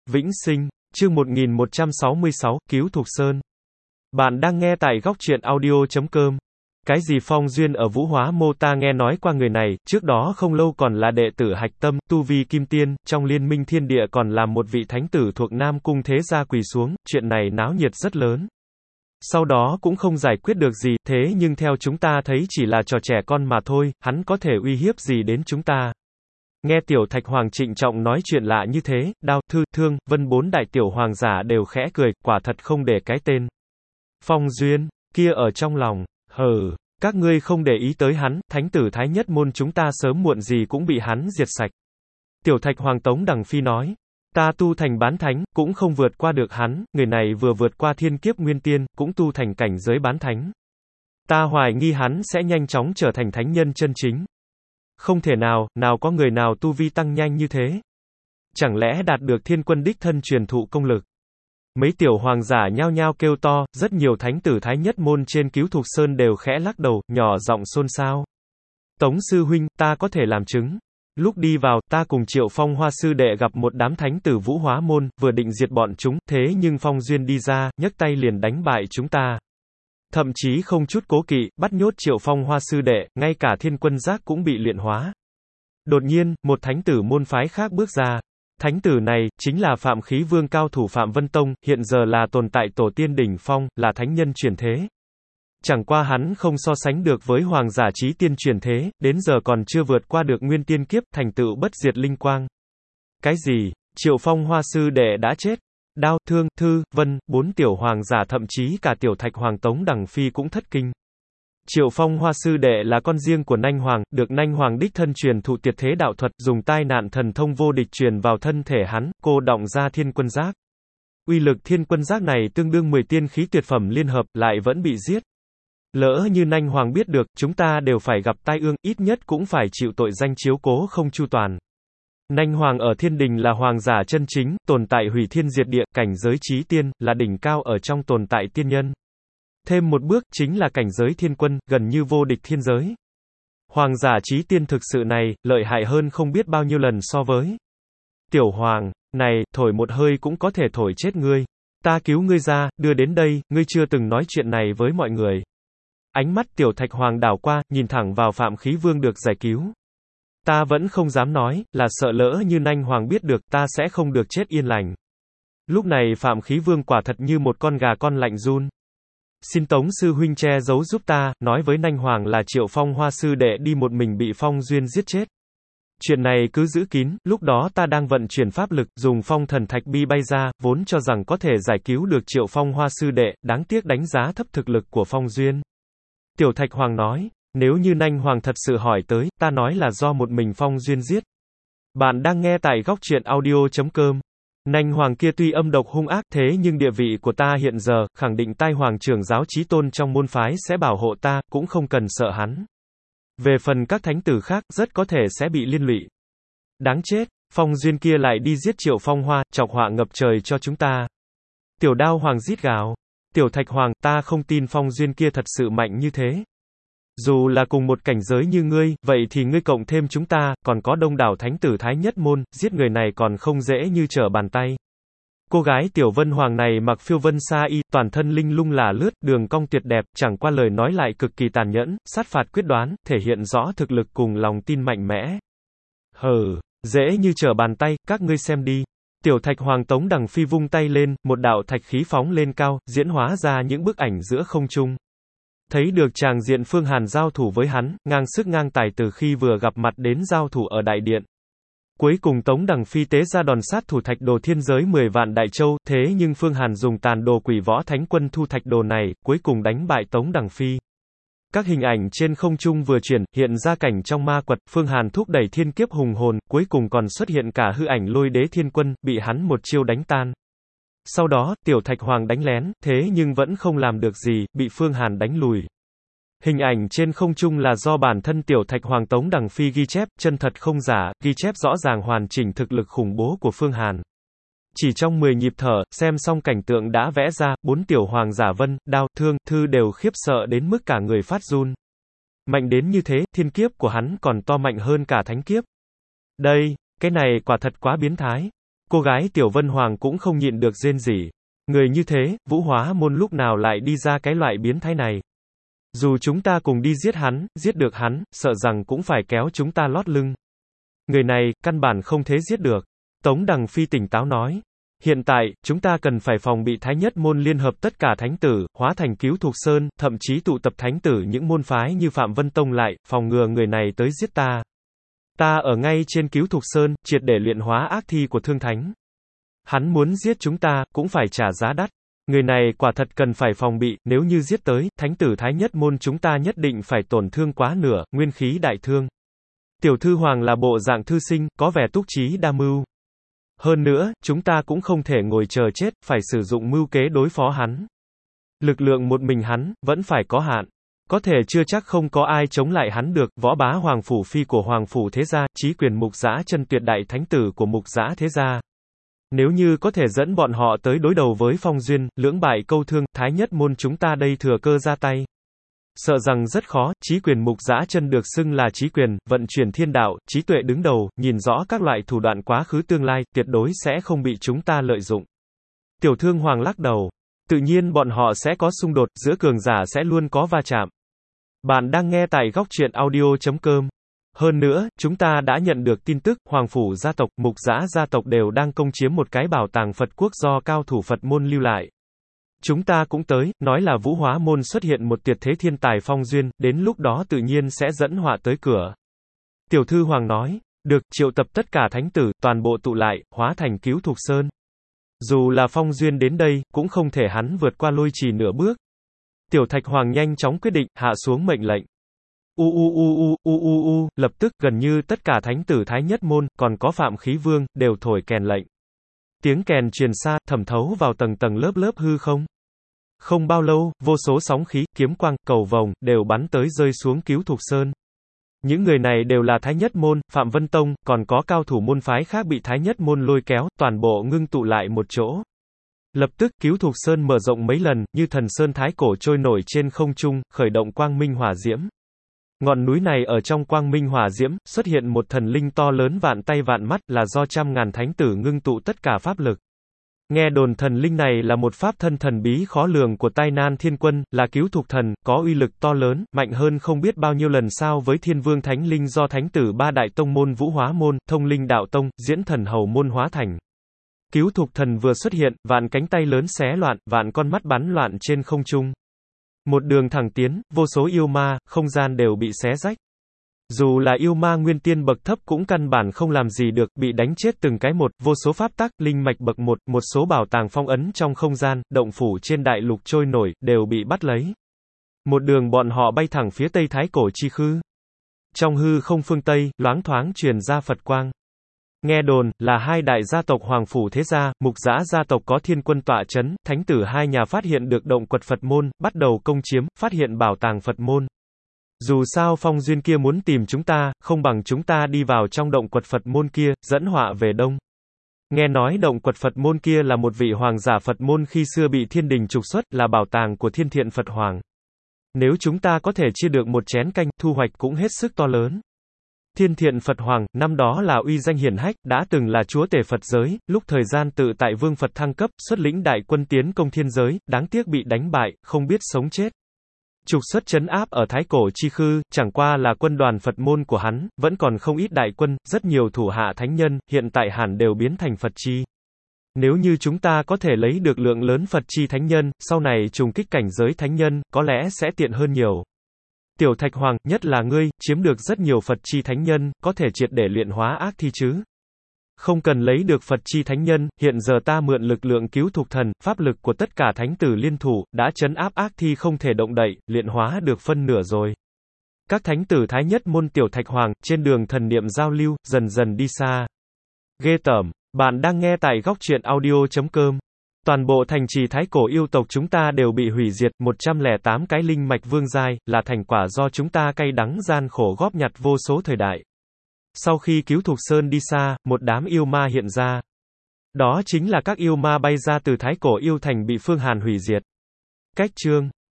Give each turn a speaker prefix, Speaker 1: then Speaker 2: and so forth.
Speaker 1: Vĩnh Sinh, chương 1166, Cứu Thục Sơn. Bạn đang nghe tại góc truyện audio.com. Cái gì Phong Duyên ở Vũ Hóa Mô, ta nghe nói qua người này, trước đó không lâu còn là đệ tử Hạch Tâm, tu vi kim tiên, trong liên minh thiên địa còn là một vị thánh tử thuộc Nam Cung thế gia quỳ xuống, chuyện này náo nhiệt rất lớn. Sau đó cũng không giải quyết được gì, thế nhưng theo chúng ta thấy chỉ là trò trẻ con mà thôi, hắn có thể uy hiếp gì đến chúng ta. Nghe Tiểu Thạch Hoàng trịnh trọng nói chuyện lạ như thế, Đao, Thư, Thương, Vân bốn đại tiểu hoàng giả đều khẽ cười, quả thật không để cái tên Phong Duyên kia ở trong lòng. Hừ, các ngươi không để ý tới hắn, thánh tử Thái Nhất môn chúng ta sớm muộn gì cũng bị hắn diệt sạch. Tiểu Thạch Hoàng Tống Đằng Phi nói, ta tu thành bán thánh, cũng không vượt qua được hắn, người này vừa vượt qua thiên kiếp nguyên tiên, cũng tu thành cảnh giới bán thánh. Ta hoài nghi hắn sẽ nhanh chóng trở thành thánh nhân chân chính. Không thể nào, nào có người nào tu vi tăng nhanh như thế. Chẳng lẽ đạt được thiên quân đích thân truyền thụ công lực. Mấy tiểu hoàng giả nhao nhao kêu to, rất nhiều thánh tử Thái Nhất môn trên Cứu Thục Sơn đều khẽ lắc đầu, nhỏ giọng xôn xao. Tống sư huynh, ta có thể làm chứng. Lúc đi vào, ta cùng Triệu Phong Hoa sư đệ gặp một đám thánh tử Vũ Hóa môn, vừa định diệt bọn chúng, thế nhưng Phong Duyên đi ra, nhấc tay liền đánh bại chúng ta. Thậm chí không chút cố kỵ, bắt nhốt Triệu Phong Hoa sư đệ, ngay cả thiên quân giác cũng bị luyện hóa. Đột nhiên, một thánh tử môn phái khác bước ra. Thánh tử này, chính là Phạm Khí Vương cao thủ Phạm Vân Tông, hiện giờ là tồn tại tổ tiên đỉnh phong, là thánh nhân chuyển thế. Chẳng qua hắn không so sánh được với hoàng giả chí tiên chuyển thế, đến giờ còn chưa vượt qua được nguyên tiên kiếp, thành tựu bất diệt linh quang. Cái gì? Triệu Phong Hoa sư đệ đã chết? Đao, Thương, Thư, Vân, bốn tiểu hoàng giả thậm chí cả Tiểu Thạch Hoàng Tống Đằng Phi cũng thất kinh. Triệu Phong Hoa sư đệ là con riêng của Nanh Hoàng, được Nanh Hoàng đích thân truyền thụ tuyệt thế đạo thuật, dùng tai nạn thần thông vô địch truyền vào thân thể hắn, cô đọng ra thiên quân giác. Uy lực thiên quân giác này tương đương 10 tiên khí tuyệt phẩm liên hợp, lại vẫn bị giết. Lỡ như Nanh Hoàng biết được, chúng ta đều phải gặp tai ương, ít nhất cũng phải chịu tội danh chiếu cố không chu toàn. Nanh Hoàng ở thiên đình là hoàng giả chân chính, tồn tại hủy thiên diệt địa, cảnh giới chí tiên, là đỉnh cao ở trong tồn tại tiên nhân. Thêm một bước, chính là cảnh giới thiên quân, gần như vô địch thiên giới. Hoàng giả chí tiên thực sự này, lợi hại hơn không biết bao nhiêu lần so với Tiểu Hoàng, này, thổi một hơi cũng có thể thổi chết ngươi. Ta cứu ngươi ra, đưa đến đây, ngươi chưa từng nói chuyện này với mọi người. Ánh mắt Tiểu Thạch Hoàng đảo qua, nhìn thẳng vào Phạm Khí Vương được giải cứu. Ta vẫn không dám nói, là sợ lỡ như Nanh Hoàng biết được, ta sẽ không được chết yên lành. Lúc này Phạm Khí Vương quả thật như một con gà con lạnh run. Xin Tống sư huynh che giấu giúp ta, nói với Nanh Hoàng là Triệu Phong Hoa sư đệ đi một mình bị Phong Duyên giết chết. Chuyện này cứ giữ kín, lúc đó ta đang vận chuyển pháp lực, dùng phong thần thạch bi bay ra, vốn cho rằng có thể giải cứu được Triệu Phong Hoa sư đệ, đáng tiếc đánh giá thấp thực lực của Phong Duyên. Tiểu Thạch Hoàng nói, nếu như Nanh Hoàng thật sự hỏi tới, ta nói là do một mình Phong Duyên giết. Bạn đang nghe tại góc truyện audio.com. Nanh Hoàng kia tuy âm độc hung ác, thế nhưng địa vị của ta hiện giờ, khẳng định tai hoàng trưởng giáo chí tôn trong môn phái sẽ bảo hộ ta, cũng không cần sợ hắn. Về phần các thánh tử khác, rất có thể sẽ bị liên lụy. Đáng chết, Phong Duyên kia lại đi giết Triệu Phong Hoa, chọc họa ngập trời cho chúng ta. Tiểu Đao Hoàng rít gào. Tiểu Thạch Hoàng, ta không tin Phong Duyên kia thật sự mạnh như thế. Dù là cùng một cảnh giới như ngươi, vậy thì ngươi cộng thêm chúng ta, còn có đông đảo thánh tử Thái Nhất môn, giết người này còn không dễ như trở bàn tay. Cô gái Tiểu Vân Hoàng này mặc phiêu vân sa y, toàn thân linh lung lả lướt, đường cong tuyệt đẹp, chẳng qua lời nói lại cực kỳ tàn nhẫn, sát phạt quyết đoán, thể hiện rõ thực lực cùng lòng tin mạnh mẽ. Hừ, dễ như trở bàn tay, các ngươi xem đi. Tiểu Thạch Hoàng Tống Đằng Phi vung tay lên, một đạo thạch khí phóng lên cao, diễn hóa ra những bức ảnh giữa không trung. Thấy được tràng diện Phương Hàn giao thủ với hắn, ngang sức ngang tài từ khi vừa gặp mặt đến giao thủ ở đại điện. Cuối cùng Tống Đằng Phi tế ra đòn sát thủ thạch đồ thiên giới 10 vạn đại châu, thế nhưng Phương Hàn dùng tàn đồ quỷ võ thánh quân thu thạch đồ này, cuối cùng đánh bại Tống Đằng Phi. Các hình ảnh trên không trung vừa chuyển, hiện ra cảnh trong ma quật, Phương Hàn thúc đẩy thiên kiếp hùng hồn, cuối cùng còn xuất hiện cả hư ảnh Lôi Đế Thiên Quân, bị hắn một chiêu đánh tan. Sau đó, Tiểu Thạch Hoàng đánh lén, thế nhưng vẫn không làm được gì, bị Phương Hàn đánh lùi. Hình ảnh trên không trung là do bản thân Tiểu Thạch Hoàng Tống Đằng Phi ghi chép, chân thật không giả, ghi chép rõ ràng hoàn chỉnh thực lực khủng bố của Phương Hàn. Chỉ trong 10 nhịp thở, xem xong cảnh tượng đã vẽ ra, bốn tiểu hoàng giả Vân, Đao, Thương, Thư đều khiếp sợ đến mức cả người phát run. Mạnh đến như thế, thiên kiếp của hắn còn to mạnh hơn cả thánh kiếp. Đây, cái này quả thật quá biến thái. Cô gái Tiểu Vân Hoàng cũng không nhịn được rên rỉ. Người như thế, Vũ Hóa Môn lúc nào lại đi ra cái loại biến thái này? Dù chúng ta cùng đi giết hắn, giết được hắn, sợ rằng cũng phải kéo chúng ta lót lưng. Người này, căn bản không thể giết được. Tống Đằng Phi tỉnh táo nói. Hiện tại, chúng ta cần phải phòng bị Thái Nhất Môn liên hợp tất cả thánh tử, hóa thành Cứu Thục Sơn, thậm chí tụ tập thánh tử những môn phái như Phạm Vân Tông lại, phòng ngừa người này tới giết ta. Ta ở ngay trên Cứu Thục Sơn, triệt để luyện hóa ác thi của Thương Thánh. Hắn muốn giết chúng ta, cũng phải trả giá đắt. Người này quả thật cần phải phòng bị, nếu như giết tới, thánh tử Thái Nhất Môn chúng ta nhất định phải tổn thương quá nửa, nguyên khí đại thương. Tiểu Thư Hoàng là bộ dạng thư sinh, có vẻ túc trí đa mưu. Hơn nữa, chúng ta cũng không thể ngồi chờ chết, phải sử dụng mưu kế đối phó hắn. Lực lượng một mình hắn, vẫn phải có hạn. Có thể chưa chắc không có ai chống lại hắn được, Võ Bá Hoàng Phủ Phi của Hoàng Phủ Thế Gia, Chí Quyền Mục Dã Chân tuyệt đại thánh tử của Mục Dã Thế Gia. Nếu như có thể dẫn bọn họ tới đối đầu với Phong Duyên, lưỡng bại câu thương, Thái Nhất Môn chúng ta đây thừa cơ ra tay. Sợ rằng rất khó, Chí Quyền Mục Dã Chân được xưng là Chí Quyền, vận chuyển thiên đạo, trí tuệ đứng đầu, nhìn rõ các loại thủ đoạn quá khứ tương lai, tuyệt đối sẽ không bị chúng ta lợi dụng. Tiểu Thương Hoàng lắc đầu. Tự nhiên bọn họ sẽ có xung đột, giữa cường giả sẽ luôn có va chạm. Bạn đang nghe tại góc truyện audio.com. Hơn nữa, chúng ta đã nhận được tin tức, Hoàng Phủ gia tộc, Mục Dã gia tộc đều đang công chiếm một cái bảo tàng Phật quốc do cao thủ Phật môn lưu lại. Chúng ta cũng tới, nói là Vũ Hóa Môn xuất hiện một tuyệt thế thiên tài Phong Duyên, đến lúc đó tự nhiên sẽ dẫn họa tới cửa. Tiểu Thư Hoàng nói, được, triệu tập tất cả thánh tử, toàn bộ tụ lại, hóa thành Cứu Thục Sơn. Dù là Phong Duyên đến đây, cũng không thể hắn vượt qua lôi trì nửa bước. Tiểu Thạch Hoàng nhanh chóng quyết định, hạ xuống mệnh lệnh. Lập tức, gần như tất cả thánh tử Thái Nhất Môn, còn có Phạm Khí Vương, đều thổi kèn lệnh. Tiếng kèn truyền xa, thẩm thấu vào tầng tầng lớp lớp hư không. Không bao lâu, vô số sóng khí, kiếm quang, cầu vồng, đều bắn tới rơi xuống Cứu Thục Sơn. Những người này đều là Thái Nhất Môn, Phạm Vân Tông, còn có cao thủ môn phái khác bị Thái Nhất Môn lôi kéo, toàn bộ ngưng tụ lại một chỗ. Lập tức, Cứu Thục Sơn mở rộng mấy lần, như thần sơn thái cổ trôi nổi trên không trung, khởi động quang minh hỏa diễm. Ngọn núi này ở trong quang minh hỏa diễm, xuất hiện một thần linh to lớn vạn tay vạn mắt, là do trăm ngàn thánh tử ngưng tụ tất cả pháp lực. Nghe đồn thần linh này là một pháp thân thần bí khó lường của Tai Nan Thiên Quân, là Cứu Thục Thần, có uy lực to lớn, mạnh hơn không biết bao nhiêu lần sao với Thiên Vương Thánh Linh do thánh tử ba đại tông môn Vũ Hóa Môn, Thông Linh Đạo Tông, Diễn Thần Hầu Môn hóa thành. Cứu Thục Thần vừa xuất hiện, vạn cánh tay lớn xé loạn, vạn con mắt bắn loạn trên không trung. Một đường thẳng tiến, vô số yêu ma, không gian đều bị xé rách. Dù là yêu ma nguyên tiên bậc thấp cũng căn bản không làm gì được, bị đánh chết từng cái một, vô số pháp tắc, linh mạch bậc một, một số bảo tàng phong ấn trong không gian, động phủ trên đại lục trôi nổi, đều bị bắt lấy. Một đường bọn họ bay thẳng phía tây thái cổ chi khư. Trong hư không phương Tây, loáng thoáng truyền ra Phật quang. Nghe đồn, là hai đại gia tộc Hoàng Phủ Thế Gia, Mục Dã gia tộc có thiên quân tọa chấn, thánh tử hai nhà phát hiện được động quật Phật môn, bắt đầu công chiếm, phát hiện bảo tàng Phật môn. Dù sao Phong Duyên kia muốn tìm chúng ta, không bằng chúng ta đi vào trong động quật Phật môn kia, dẫn họa về đông. Nghe nói động quật Phật môn kia là một vị hoàng giả Phật môn khi xưa bị thiên đình trục xuất, là bảo tàng của Thiên Thiện Phật Hoàng. Nếu chúng ta có thể chia được một chén canh, thu hoạch cũng hết sức to lớn. Thiên Thiện Phật Hoàng, năm đó là uy danh hiển hách, đã từng là chúa tể Phật giới, lúc thời gian tự tại Vương Phật thăng cấp, xuất lĩnh đại quân tiến công thiên giới, đáng tiếc bị đánh bại, không biết sống chết. Trục xuất trấn áp ở Thái Cổ Chi Khư, chẳng qua là quân đoàn Phật môn của hắn, vẫn còn không ít đại quân, rất nhiều thủ hạ thánh nhân, hiện tại hẳn đều biến thành Phật chi. Nếu như chúng ta có thể lấy được lượng lớn Phật chi thánh nhân, sau này trùng kích cảnh giới thánh nhân, có lẽ sẽ tiện hơn nhiều. Tiểu Thạch Hoàng, nhất là ngươi, chiếm được rất nhiều Phật chi thánh nhân, có thể triệt để luyện hóa ác thi chứ? Không cần lấy được Phật chi thánh nhân, hiện giờ ta mượn lực lượng Cứu Thục Thần, pháp lực của tất cả thánh tử liên thủ, đã trấn áp ác thi không thể động đậy, luyện hóa được phân nửa rồi. Các thánh tử Thái Nhất Môn Tiểu Thạch Hoàng, trên đường thần niệm giao lưu, dần dần đi xa. Ghê tởm, bạn đang nghe tại góc truyện audio.com. Toàn bộ thành trì Thái Cổ yêu tộc chúng ta đều bị hủy diệt, 108 cái linh mạch vương giai, là thành quả do chúng ta cay đắng gian khổ góp nhặt vô số thời đại. Sau khi Cứu Thục Sơn đi xa, một đám yêu ma hiện ra. Đó chính là các yêu ma bay ra từ Thái Cổ yêu thành bị Phương Hàn hủy diệt. Cách chương